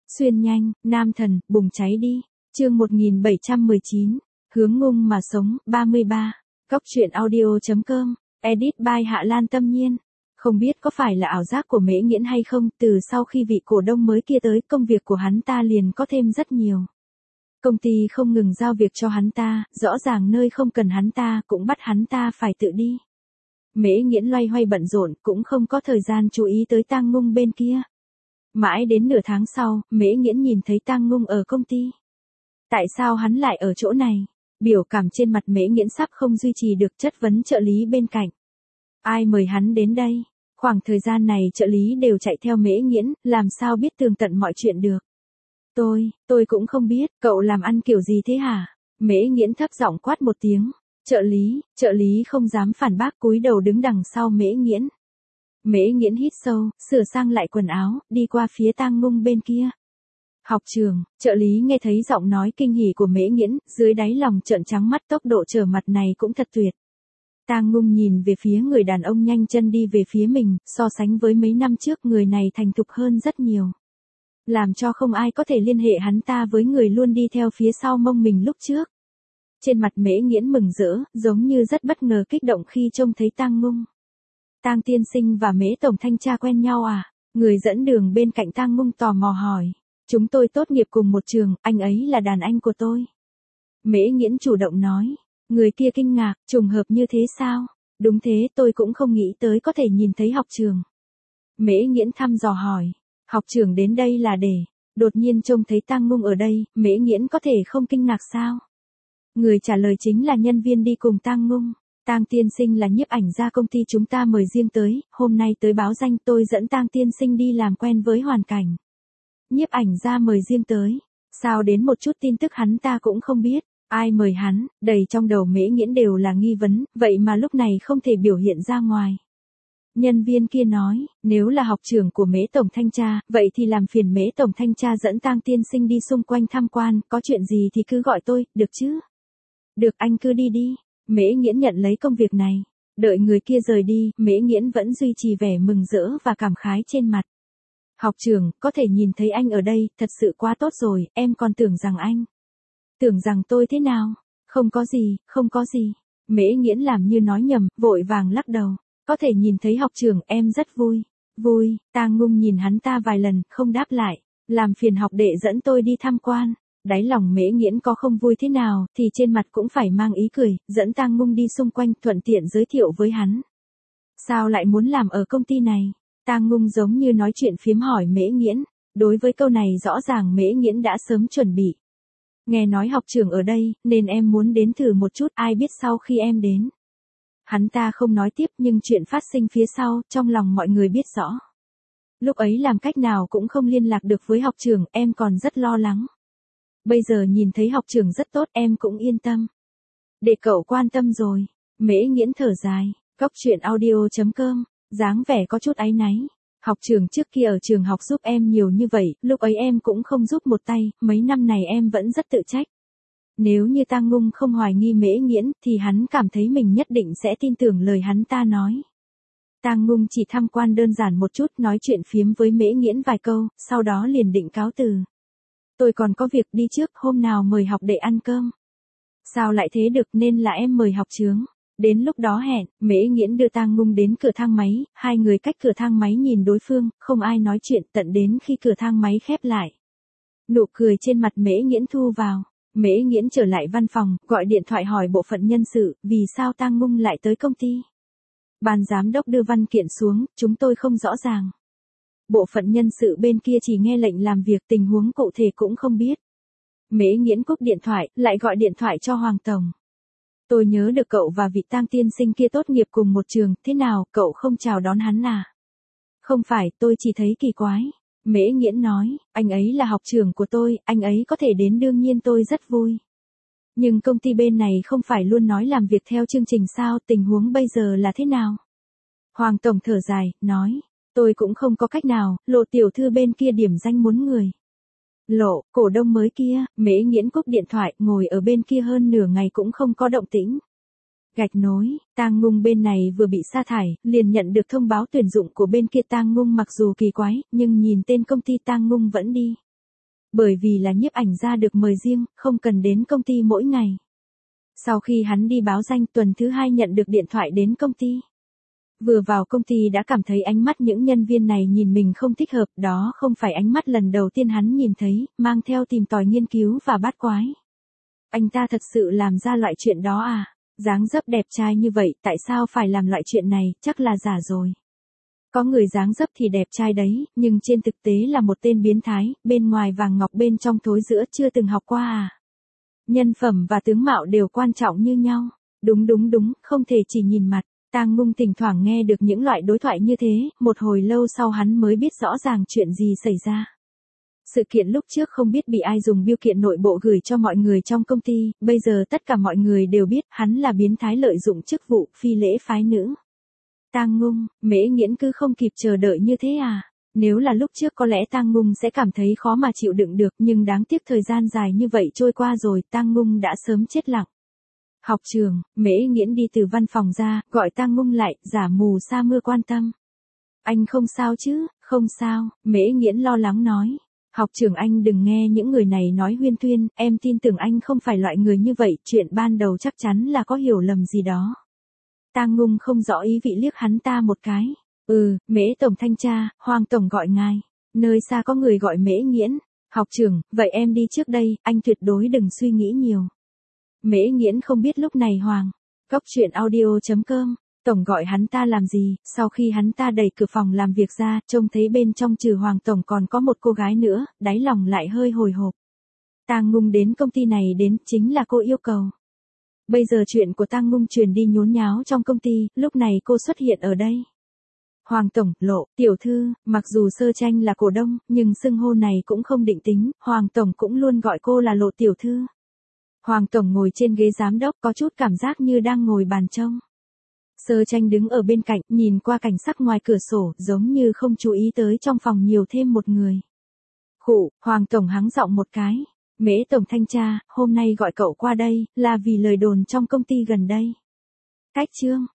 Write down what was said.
Xuyên nhanh, nam thần, bùng cháy đi. Chương 1719, hướng ngung mà sống, 33. Góc truyện audio.com, edit by Hạ Lan Tâm Nhiên. Không biết có phải là ảo giác của Mễ Nghiễn hay không, từ sau khi vị cổ đông mới kia tới, công việc của hắn ta liền có thêm rất nhiều. Công ty không ngừng giao việc cho hắn ta, rõ ràng nơi không cần hắn ta cũng bắt hắn ta phải tự đi. Mễ Nghiễn loay hoay bận rộn, cũng không có thời gian chú ý tới Tang Ngung bên kia. Mãi đến nửa tháng sau, Mễ Nghiễn nhìn thấy Tang Ngung ở công ty. Tại sao hắn lại ở chỗ này? Biểu cảm trên mặt Mễ Nghiễn sắp không duy trì được, chất vấn trợ lý bên cạnh. Ai mời hắn đến đây? Khoảng thời gian này trợ lý đều chạy theo Mễ Nghiễn, làm sao biết tường tận mọi chuyện được? Tôi cũng không biết, cậu làm ăn kiểu gì thế hả? Mễ Nghiễn thấp giọng quát một tiếng. Trợ lý không dám phản bác, cúi đầu đứng đằng sau Mễ Nghiễn. Mễ Nghiễn hít sâu, sửa sang lại quần áo, đi qua phía Tang Ngung bên kia. Học trường, trợ lý nghe thấy giọng nói kinh hỉ của Mễ Nghiễn, dưới đáy lòng trợn trắng mắt, tốc độ trở mặt này cũng thật tuyệt. Tang Ngung nhìn về phía người đàn ông nhanh chân đi về phía mình, so sánh với mấy năm trước người này thành thục hơn rất nhiều. Làm cho không ai có thể liên hệ hắn ta với người luôn đi theo phía sau mông mình lúc trước. Trên mặt Mễ Nghiễn mừng rỡ, giống như rất bất ngờ kích động khi trông thấy Tang Ngung. Tang tiên sinh và Mễ tổng thanh tra quen nhau à? Người dẫn đường bên cạnh Tang Ngung tò mò hỏi. Chúng tôi tốt nghiệp cùng một trường, anh ấy là đàn anh của tôi. Mễ Nghiễn chủ động nói. Người kia kinh ngạc, trùng hợp như thế sao? Đúng thế, tôi cũng không nghĩ tới có thể nhìn thấy học trường. Mễ Nghiễn thăm dò hỏi. Học trưởng đến đây là để, đột nhiên trông thấy Tang Ngung ở đây, Mễ Nghiễn có thể không kinh ngạc sao? Người trả lời chính là nhân viên đi cùng Tang Ngung. Tang tiên sinh là nhiếp ảnh gia công ty chúng ta mời riêng tới, hôm nay tới báo danh, tôi dẫn Tang tiên sinh đi làm quen với hoàn cảnh. Nhiếp ảnh gia mời riêng tới, sao đến một chút tin tức hắn ta cũng không biết, ai mời hắn, đầy trong đầu Mễ Nghiễn đều là nghi vấn, vậy mà lúc này không thể biểu hiện ra ngoài. Nhân viên kia nói, nếu là học trưởng của Mễ tổng thanh tra, vậy thì làm phiền Mễ tổng thanh tra dẫn Tang tiên sinh đi xung quanh tham quan, có chuyện gì thì cứ gọi tôi, được chứ? Được, anh cứ đi đi. Mễ Nghiễn nhận lấy công việc này. Đợi người kia rời đi, Mễ Nghiễn vẫn duy trì vẻ mừng rỡ và cảm khái trên mặt. Học trưởng, có thể nhìn thấy anh ở đây, thật sự quá tốt rồi, em còn tưởng rằng tôi thế nào? Không có gì. Mễ Nghiễn làm như nói nhầm, vội vàng lắc đầu. Có thể nhìn thấy học trưởng, em rất vui. Vui. Tang Ngung nhìn hắn ta vài lần, không đáp lại. Làm phiền học đệ dẫn tôi đi tham quan. Đáy lòng Mễ Nghiễn có không vui thế nào, thì trên mặt cũng phải mang ý cười, dẫn Tang Ngung đi xung quanh, thuận tiện giới thiệu với hắn. Sao lại muốn làm ở công ty này? Tang Ngung giống như nói chuyện phiếm hỏi Mễ Nghiễn. Đối với câu này rõ ràng Mễ Nghiễn đã sớm chuẩn bị. Nghe nói học trưởng ở đây, nên em muốn đến thử một chút, ai biết sau khi em đến. Hắn ta không nói tiếp, nhưng chuyện phát sinh phía sau, trong lòng mọi người biết rõ. Lúc ấy làm cách nào cũng không liên lạc được với học trưởng, em còn rất lo lắng. Bây giờ nhìn thấy học trưởng rất tốt, em cũng yên tâm. Để cậu quan tâm rồi. Mễ Nghiễn thở dài. Góc truyện audio.com, dáng vẻ có chút áy náy. Học trưởng trước kia ở trường học giúp em nhiều như vậy, lúc ấy em cũng không giúp một tay, mấy năm này em vẫn rất tự trách. Nếu như Tang Ngung không hoài nghi Mễ Nghiễn, thì hắn cảm thấy mình nhất định sẽ tin tưởng lời hắn ta nói. Tang Ngung chỉ tham quan đơn giản một chút, nói chuyện phiếm với Mễ Nghiễn vài câu, sau đó liền định cáo từ. Tôi còn có việc đi trước, hôm nào mời học đệ ăn cơm. Sao lại thế được, nên là em mời học chướng. Đến lúc đó hẹn, Mễ Nghiễn đưa Tang Ngung đến cửa thang máy, hai người cách cửa thang máy nhìn đối phương, không ai nói chuyện, tận đến khi cửa thang máy khép lại. Nụ cười trên mặt Mễ Nghiễn thu vào. Mễ Nghiễn trở lại văn phòng, gọi điện thoại hỏi bộ phận nhân sự, vì sao Tang Ngung lại tới công ty. Ban giám đốc đưa văn kiện xuống, chúng tôi không rõ ràng. Bộ phận nhân sự bên kia chỉ nghe lệnh làm việc, tình huống cụ thể cũng không biết. Mễ Nghiễn cúp điện thoại, lại gọi điện thoại cho Hoàng Tổng. Tôi nhớ được cậu và vị Tang tiên sinh kia tốt nghiệp cùng một trường, thế nào, cậu không chào đón hắn à? Không phải, tôi chỉ thấy kỳ quái. Mễ Nghiễn nói, anh ấy là học trưởng của tôi, anh ấy có thể đến đương nhiên tôi rất vui. Nhưng công ty bên này không phải luôn nói làm việc theo chương trình sao, tình huống bây giờ là thế nào? Hoàng Tổng thở dài, nói, tôi cũng không có cách nào, Lộ tiểu thư bên kia điểm danh muốn người. Lộ, cổ đông mới kia, Mễ Nghiễn cúp điện thoại, ngồi ở bên kia hơn nửa ngày cũng không có động tĩnh. Gạch nối, Tang Ngung bên này vừa bị sa thải, liền nhận được thông báo tuyển dụng của bên kia. Tang Ngung mặc dù kỳ quái, nhưng nhìn tên công ty Tang Ngung vẫn đi. Bởi vì là nhiếp ảnh gia được mời riêng, không cần đến công ty mỗi ngày. Sau khi hắn đi báo danh tuần thứ 2 nhận được điện thoại đến công ty. Vừa vào công ty đã cảm thấy ánh mắt những nhân viên này nhìn mình không thích hợp, đó không phải ánh mắt lần đầu tiên hắn nhìn thấy, mang theo tìm tòi nghiên cứu và bát quái. Anh ta thật sự làm ra loại chuyện đó à? Dáng dấp đẹp trai như vậy, tại sao phải làm loại chuyện này, chắc là giả rồi. Có người dáng dấp thì đẹp trai đấy, nhưng trên thực tế là một tên biến thái, bên ngoài vàng ngọc bên trong thối rữa, chưa từng học qua à? Nhân phẩm và tướng mạo đều quan trọng như nhau. Đúng, không thể chỉ nhìn mặt. Tang Ngung thỉnh thoảng nghe được những loại đối thoại như thế, một hồi lâu sau hắn mới biết rõ ràng chuyện gì xảy ra. Sự kiện lúc trước không biết bị ai dùng bưu kiện nội bộ gửi cho mọi người trong công ty, bây giờ tất cả mọi người đều biết hắn là biến thái lợi dụng chức vụ phi lễ phái nữ. Tang Ngung, Mễ Nghiễn cứ không kịp chờ đợi như thế à? Nếu là lúc trước có lẽ Tang Ngung sẽ cảm thấy khó mà chịu đựng được, nhưng đáng tiếc thời gian dài như vậy trôi qua rồi, Tang Ngung đã sớm chết lặng. Học trường, Mễ Nghiễn đi từ văn phòng ra, gọi Tang Ngung lại, giả mù sa mưa quan tâm. Anh không sao chứ? Không sao, Mễ Nghiễn lo lắng nói. Học trưởng anh đừng nghe những người này nói huyên thuyên, em tin tưởng anh không phải loại người như vậy, chuyện ban đầu chắc chắn là có hiểu lầm gì đó. Tang Ngung không rõ ý vị liếc hắn ta một cái. Mễ tổng thanh tra, Hoàng tổng gọi ngài. Nơi xa có người gọi Mễ Nghiễn. Học trưởng, vậy em đi trước đây, anh tuyệt đối đừng suy nghĩ nhiều. Mễ Nghiễn không biết lúc này Góc truyện audio.com, tổng gọi hắn ta làm gì, sau khi hắn ta đẩy cửa phòng làm việc ra, trông thấy bên trong trừ Hoàng tổng còn có một cô gái nữa, đáy lòng lại hơi hồi hộp. Tang Ngung đến công ty này đến, chính là cô yêu cầu. Bây giờ chuyện của Tang Ngung truyền đi nhốn nháo trong công ty, lúc này cô xuất hiện ở đây. Hoàng tổng, Lộ, tiểu thư, mặc dù Sơ Tranh là cổ đông, nhưng xưng hô này cũng không định tính, Hoàng tổng cũng luôn gọi cô là Lộ tiểu thư. Hoàng tổng ngồi trên ghế giám đốc có chút cảm giác như đang ngồi bàn trông. Sơ Tranh đứng ở bên cạnh, nhìn qua cảnh sắc ngoài cửa sổ, giống như không chú ý tới trong phòng nhiều thêm một người. Khụ, Hoàng tổng hắng giọng một cái. Mễ tổng thanh tra, hôm nay gọi cậu qua đây, là vì lời đồn trong công ty gần đây. Cách chương.